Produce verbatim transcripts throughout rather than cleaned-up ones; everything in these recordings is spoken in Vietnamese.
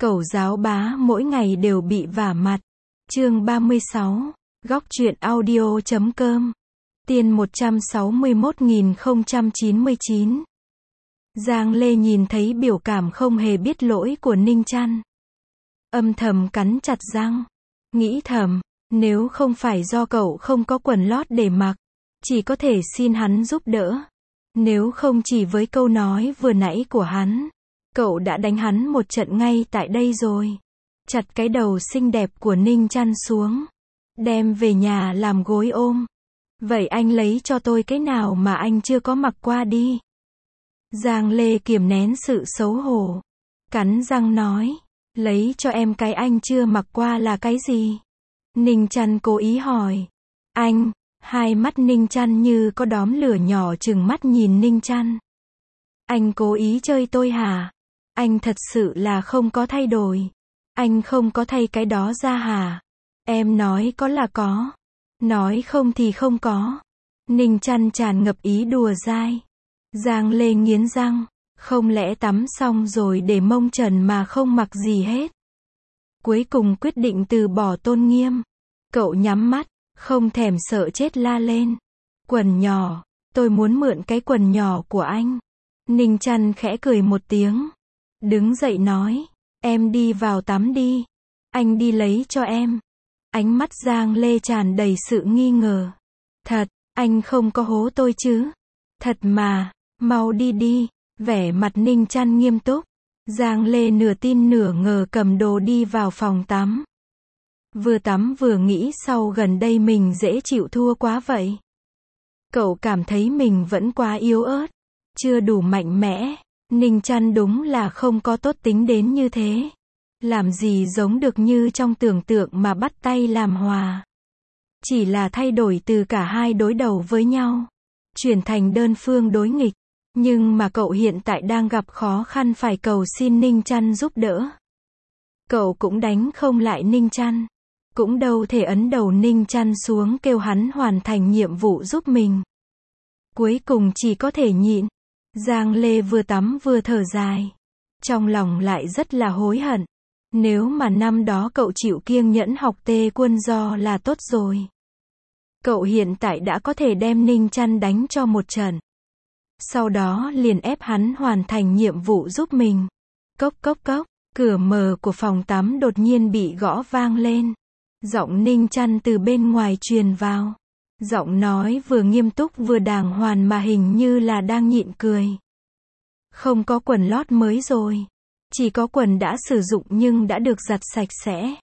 Cẩu giáo bá mỗi ngày đều bị vả mặt. Chương ba mươi sáu. Góc truyện audio chấm com. Tiên một trăm sáu mươi mốt nghìn không trăm chín mươi chín. Giang Lê nhìn thấy biểu cảm không hề biết lỗi của Ninh Chăn. Âm thầm cắn chặt răng. Nghĩ thầm, nếu không phải do cậu không có quần lót để mặc, chỉ có thể xin hắn giúp đỡ. Nếu không chỉ với câu nói vừa nãy của hắn, cậu đã đánh hắn một trận ngay tại đây rồi. Chặt cái đầu xinh đẹp của Ninh Chăn xuống, đem về nhà làm gối ôm. Vậy anh lấy cho tôi cái nào mà anh chưa có mặc qua đi. Giang Lê kiềm nén sự xấu hổ, cắn răng nói, lấy cho em cái anh chưa mặc qua là cái gì? Ninh Chăn cố ý hỏi. Anh, hai mắt Ninh Chăn như có đóm lửa nhỏ trừng mắt nhìn Ninh Chăn. Anh cố ý chơi tôi hả? Anh thật sự là không có thay đổi. Anh không có thay cái đó ra hả? Em nói có là có, nói không thì không có. Ninh Chăn tràn ngập ý đùa dai. Giang Lê nghiến răng, không lẽ tắm xong rồi để mông trần mà không mặc gì hết. Cuối cùng quyết định từ bỏ tôn nghiêm. Cậu nhắm mắt, không thèm sợ chết la lên. Quần nhỏ, tôi muốn mượn cái quần nhỏ của anh. Ninh Chăn khẽ cười một tiếng, đứng dậy nói, em đi vào tắm đi, anh đi lấy cho em. Ánh mắt Giang Lê tràn đầy sự nghi ngờ. Thật, anh không có hố tôi chứ? Thật mà, mau đi đi. Vẻ mặt Ninh Chăn nghiêm túc. Giang Lê nửa tin nửa ngờ cầm đồ đi vào phòng tắm. Vừa tắm vừa nghĩ sau gần đây mình dễ chịu thua quá vậy. Cậu cảm thấy mình vẫn quá yếu ớt, chưa đủ mạnh mẽ. Ninh Chăn đúng là không có tốt tính đến như thế. Làm gì giống được như trong tưởng tượng mà bắt tay làm hòa. Chỉ là thay đổi từ cả hai đối đầu với nhau, chuyển thành đơn phương đối nghịch. Nhưng mà cậu hiện tại đang gặp khó khăn phải cầu xin Ninh Chăn giúp đỡ. Cậu cũng đánh không lại Ninh Chăn, cũng đâu thể ấn đầu Ninh Chăn xuống kêu hắn hoàn thành nhiệm vụ giúp mình. Cuối cùng chỉ có thể nhịn. Giang Lê vừa tắm vừa thở dài, trong lòng lại rất là hối hận. Nếu mà năm đó cậu chịu kiêng nhẫn học tê quân do là tốt rồi. Cậu hiện tại đã có thể đem Ninh Chăn đánh cho một trận. Sau đó liền ép hắn hoàn thành nhiệm vụ giúp mình. Cốc cốc cốc, cửa mở của phòng tắm đột nhiên bị gõ vang lên. Giọng Ninh Chăn từ bên ngoài truyền vào. Giọng nói vừa nghiêm túc vừa đàng hoàng mà hình như là đang nhịn cười. Không có quần lót mới rồi. Chỉ có quần đã sử dụng nhưng đã được giặt sạch sẽ.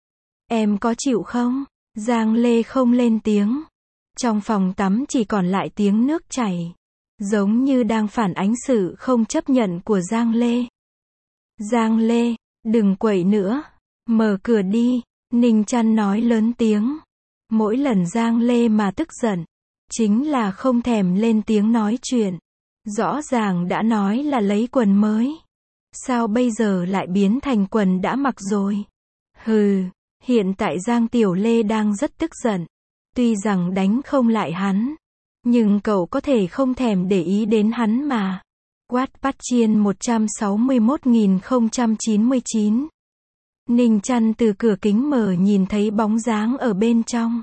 Em có chịu không? Giang Lê không lên tiếng. Trong phòng tắm chỉ còn lại tiếng nước chảy, giống như đang phản ánh sự không chấp nhận của Giang Lê. Giang Lê, đừng quậy nữa, mở cửa đi. Ninh Chăn nói lớn tiếng. Mỗi lần Giang Lê mà tức giận, chính là không thèm lên tiếng nói chuyện. Rõ ràng đã nói là lấy quần mới, sao bây giờ lại biến thành quần đã mặc rồi? Hừ, hiện tại Giang Tiểu Lê đang rất tức giận. Tuy rằng đánh không lại hắn, nhưng cậu có thể không thèm để ý đến hắn mà. Wattpad Chiên một trăm sáu mươi mốt nghìn không trăm chín mươi chín. Ninh Chăn từ cửa kính mở nhìn thấy bóng dáng ở bên trong.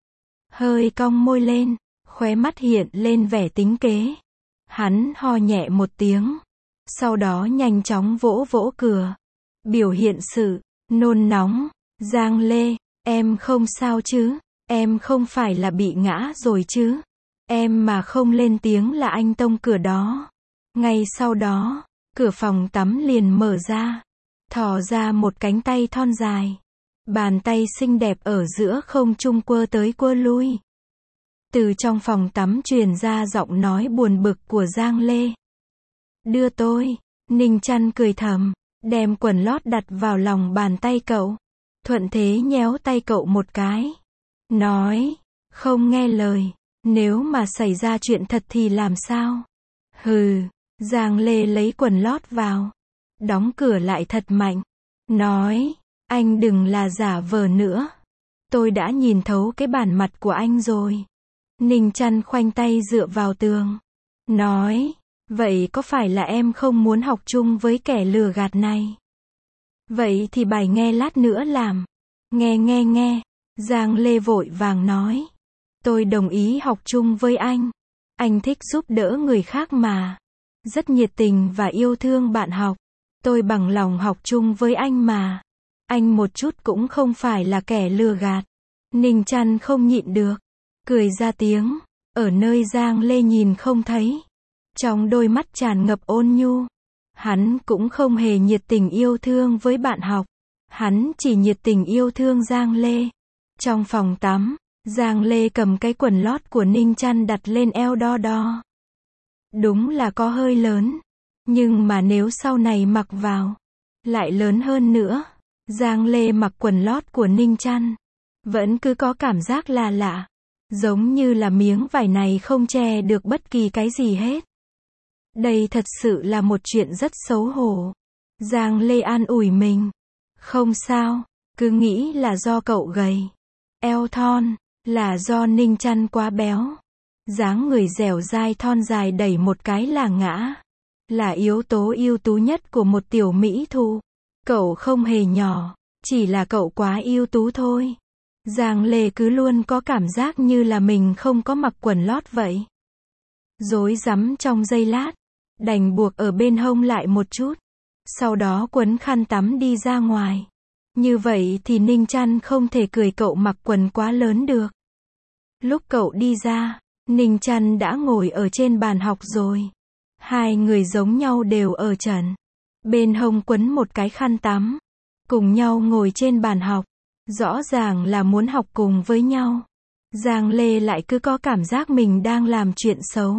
Hơi cong môi lên, khóe mắt hiện lên vẻ tính kế. Hắn ho nhẹ một tiếng, sau đó nhanh chóng vỗ vỗ cửa. Biểu hiện sự nôn nóng. Giang Lê, em không sao chứ? Em không phải là bị ngã rồi chứ? Em mà không lên tiếng là anh tông cửa đó. Ngay sau đó, cửa phòng tắm liền mở ra. Thò ra một cánh tay thon dài. Bàn tay xinh đẹp ở giữa không trung quơ tới quơ lui. Từ trong phòng tắm truyền ra giọng nói buồn bực của Giang Lê. Đưa tôi. Ninh Chăn cười thầm, đem quần lót đặt vào lòng bàn tay cậu. Thuận thế nhéo tay cậu một cái. Nói, không nghe lời, nếu mà xảy ra chuyện thật thì làm sao? Hừ. Giang Lê lấy quần lót vào, đóng cửa lại thật mạnh. Nói, anh đừng là giả vờ nữa. Tôi đã nhìn thấu cái bản mặt của anh rồi. Ninh Chăn khoanh tay dựa vào tường. Nói, vậy có phải là em không muốn học chung với kẻ lừa gạt này? Vậy thì bài nghe lát nữa làm. Nghe nghe nghe. Giang Lê vội vàng nói. Tôi đồng ý học chung với anh. Anh thích giúp đỡ người khác mà. Rất nhiệt tình và yêu thương bạn học. Tôi bằng lòng học chung với anh mà. Anh một chút cũng không phải là kẻ lừa gạt. Ninh Chăn không nhịn được. Cười ra tiếng. Ở nơi Giang Lê nhìn không thấy. Trong đôi mắt tràn ngập ôn nhu. Hắn cũng không hề nhiệt tình yêu thương với bạn học. Hắn chỉ nhiệt tình yêu thương Giang Lê. Trong phòng tắm, Giang Lê cầm cái quần lót của Ninh Chăn đặt lên eo đo đo. Đúng là có hơi lớn. Nhưng mà nếu sau này mặc vào, lại lớn hơn nữa. Giang Lê mặc quần lót của Ninh Chăn. Vẫn cứ có cảm giác là lạ. Giống như là miếng vải này không che được bất kỳ cái gì hết. Đây thật sự là một chuyện rất xấu hổ. Giang Lê an ủi mình. Không sao, cứ nghĩ là do cậu gầy. Eo thon, là do Ninh Chăn quá béo. Dáng người dẻo dai thon dài đẩy một cái là ngã. Là yếu tố ưu tú nhất của một tiểu mỹ thu. Cậu không hề nhỏ, chỉ là cậu quá ưu tú thôi. Giang Lê cứ luôn có cảm giác như là mình không có mặc quần lót vậy. Rối rắm trong giây lát, đành buộc ở bên hông lại một chút. Sau đó quấn khăn tắm đi ra ngoài. Như vậy thì Ninh Chăn không thể cười cậu mặc quần quá lớn được. Lúc cậu đi ra, Ninh Chăn đã ngồi ở trên bàn học rồi. Hai người giống nhau đều ở trần. Bên hông quấn một cái khăn tắm. Cùng nhau ngồi trên bàn học. Rõ ràng là muốn học cùng với nhau. Giang Lê lại cứ có cảm giác mình đang làm chuyện xấu.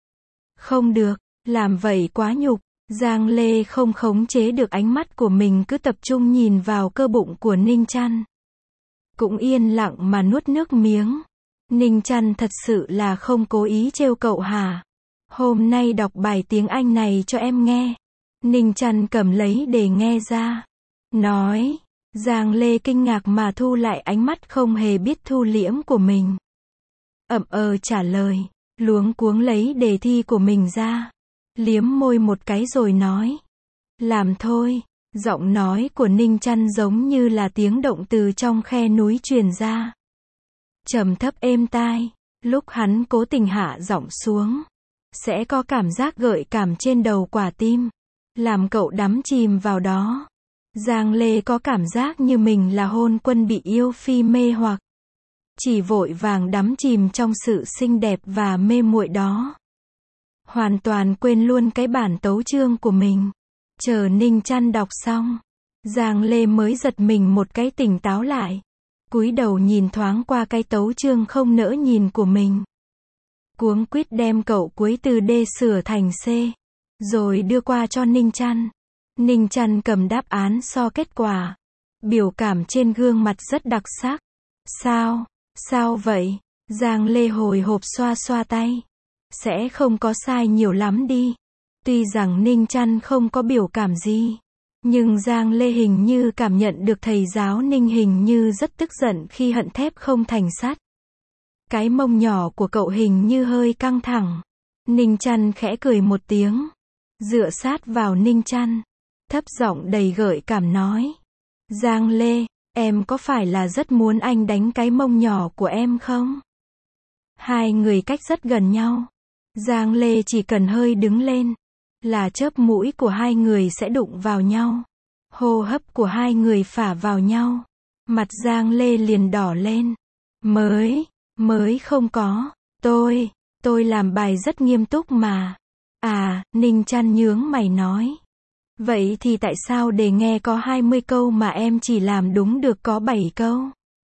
Không được, làm vậy quá nhục. Giang Lê không khống chế được ánh mắt của mình cứ tập trung nhìn vào cơ bụng của Ninh Chăn. Cũng yên lặng mà nuốt nước miếng. Ninh Chăn thật sự là không cố ý trêu cậu hả? Hôm nay đọc bài tiếng Anh này cho em nghe. Ninh Chăn cầm lấy để nghe ra. Nói. Giang Lê kinh ngạc mà thu lại ánh mắt không hề biết thu liễm của mình. Ậm ờ trả lời. Luống cuống lấy đề thi của mình ra. Liếm môi một cái rồi nói. Làm thôi. Giọng nói của Ninh Chăn giống như là tiếng động từ trong khe núi truyền ra. Trầm thấp êm tai. Lúc hắn cố tình hạ giọng xuống, sẽ có cảm giác gợi cảm trên đầu quả tim. Làm cậu đắm chìm vào đó. Giang Lê có cảm giác như mình là hôn quân bị yêu phi mê hoặc. Chỉ vội vàng đắm chìm trong sự xinh đẹp và mê muội đó. Hoàn toàn quên luôn cái bản tấu chương của mình. Chờ Ninh Chăn đọc xong, Giang Lê mới giật mình một cái tỉnh táo lại. Cúi đầu nhìn thoáng qua cái tấu chương không nỡ nhìn của mình. Cuống quýt đem cậu cuối từ D sửa thành C. Rồi đưa qua cho Ninh Chăn. Ninh Chăn cầm đáp án so kết quả. Biểu cảm trên gương mặt rất đặc sắc. Sao? Sao vậy? Giang Lê hồi hộp xoa xoa tay. Sẽ không có sai nhiều lắm đi. Tuy rằng Ninh Chăn không có biểu cảm gì. Nhưng Giang Lê hình như cảm nhận được thầy giáo Ninh hình như rất tức giận khi hận thép không thành sắt. Cái mông nhỏ của cậu hình như hơi căng thẳng. Ninh Chăn khẽ cười một tiếng. Dựa sát vào Ninh Chăn. Thấp giọng đầy gợi cảm nói. Giang Lê, em có phải là rất muốn anh đánh cái mông nhỏ của em không? Hai người cách rất gần nhau. Giang Lê chỉ cần hơi đứng lên, là chớp mũi của hai người sẽ đụng vào nhau. Hô hấp của hai người phả vào nhau. Mặt Giang Lê liền đỏ lên. Mới, mới không có. Tôi, tôi làm bài rất nghiêm túc mà. À, Ninh Chăn nhướng mày nói. Vậy thì tại sao để nghe có hai mươi câu mà em chỉ làm đúng được có bảy câu?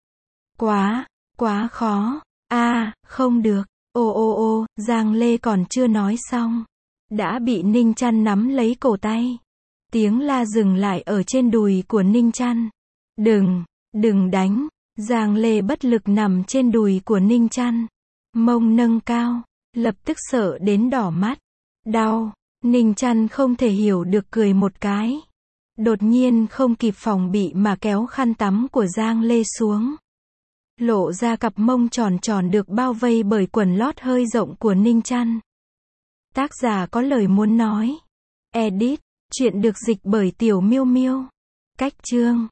Quá, quá khó. À, không được. Ô ô ô, Giang Lê còn chưa nói xong. Đã bị Ninh Chăn nắm lấy cổ tay. Tiếng la dừng lại ở trên đùi của Ninh Chăn. Đừng, đừng đánh. Giang Lê bất lực nằm trên đùi của Ninh Chăn. Mông nâng cao. Lập tức sợ đến đỏ mắt. Đau. Ninh Chăn không thể hiểu được cười một cái. Đột nhiên không kịp phòng bị mà kéo khăn tắm của Giang Lê xuống. Lộ ra cặp mông tròn tròn được bao vây bởi quần lót hơi rộng của Ninh Chăn. Tác giả có lời muốn nói. Edit. Chuyện được dịch bởi Tiểu Miêu Miêu. Cách chương